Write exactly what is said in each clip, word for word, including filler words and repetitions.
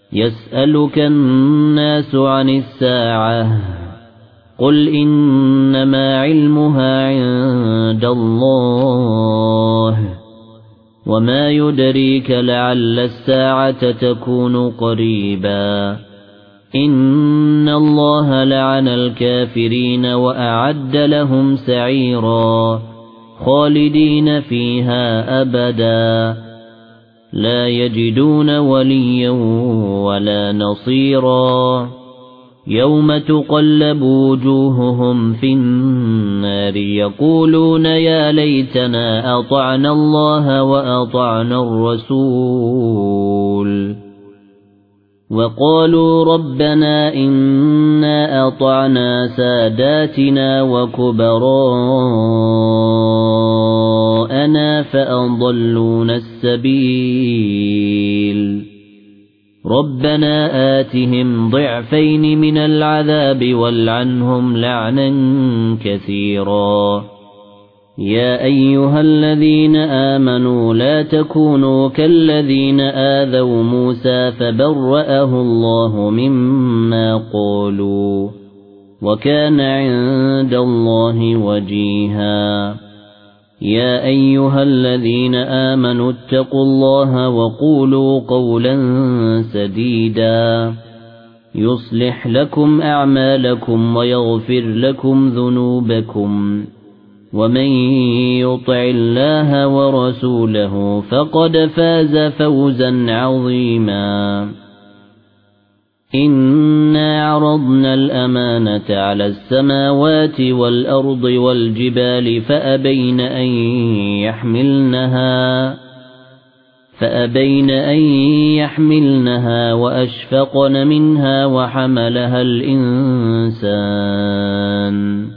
يسألك الناس عن الساعة قل إنما علمها عند الله وما يدريك لعل الساعة تكون قريبا إن الله لعن الكافرين وأعد لهم سعيرا خالدين فيها أبدا لا يجدون وليا ولا نصيرا يوم تقلب وجوههم في النار يقولون يا ليتنا أطعنا الله وأطعنا الرسول وقالوا ربنا إنا أطعنا ساداتنا وكبراءنا فأضلونا السبيل ربنا آتهم ضعفين من العذاب والعنهم لعنا كثيرا يا أيها الذين آمنوا لا تكونوا كالذين آذوا موسى فبرأه الله مما قالوا وكان عند الله وجيها يا أيها الذين آمنوا اتقوا الله وقولوا قولا سديدا يصلح لكم أعمالكم ويغفر لكم ذنوبكم ومن يطع الله ورسوله فقد فاز فوزا عظيما إنا عرضنا الأمانة على السماوات والأرض والجبال فأبين أن يحملنها فأبين أن يحملنها وأشفقن منها وحملها الإنسان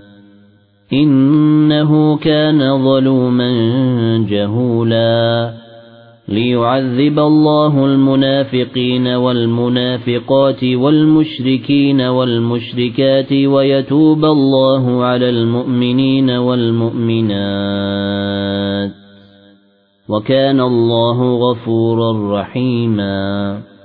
إنه كان ظلوما جهولا ليعذب الله المنافقين والمنافقات والمشركين والمشركات ويتوب الله على المؤمنين والمؤمنات وكان الله غفورا رحيما